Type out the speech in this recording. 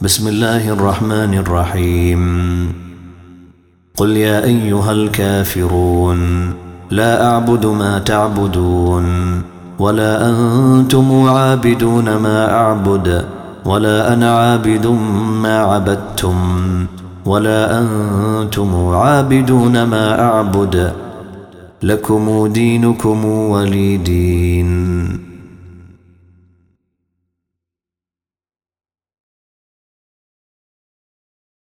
بسم الله الرحمن الرحيم. قل يا أيها الكافرون لا أعبد ما تعبدون ولا أنتم عابدون ما أعبد ولا أنا عابد ما عبدتم ولا أنتم عابدون ما أعبد لكم دينكم ولي دين.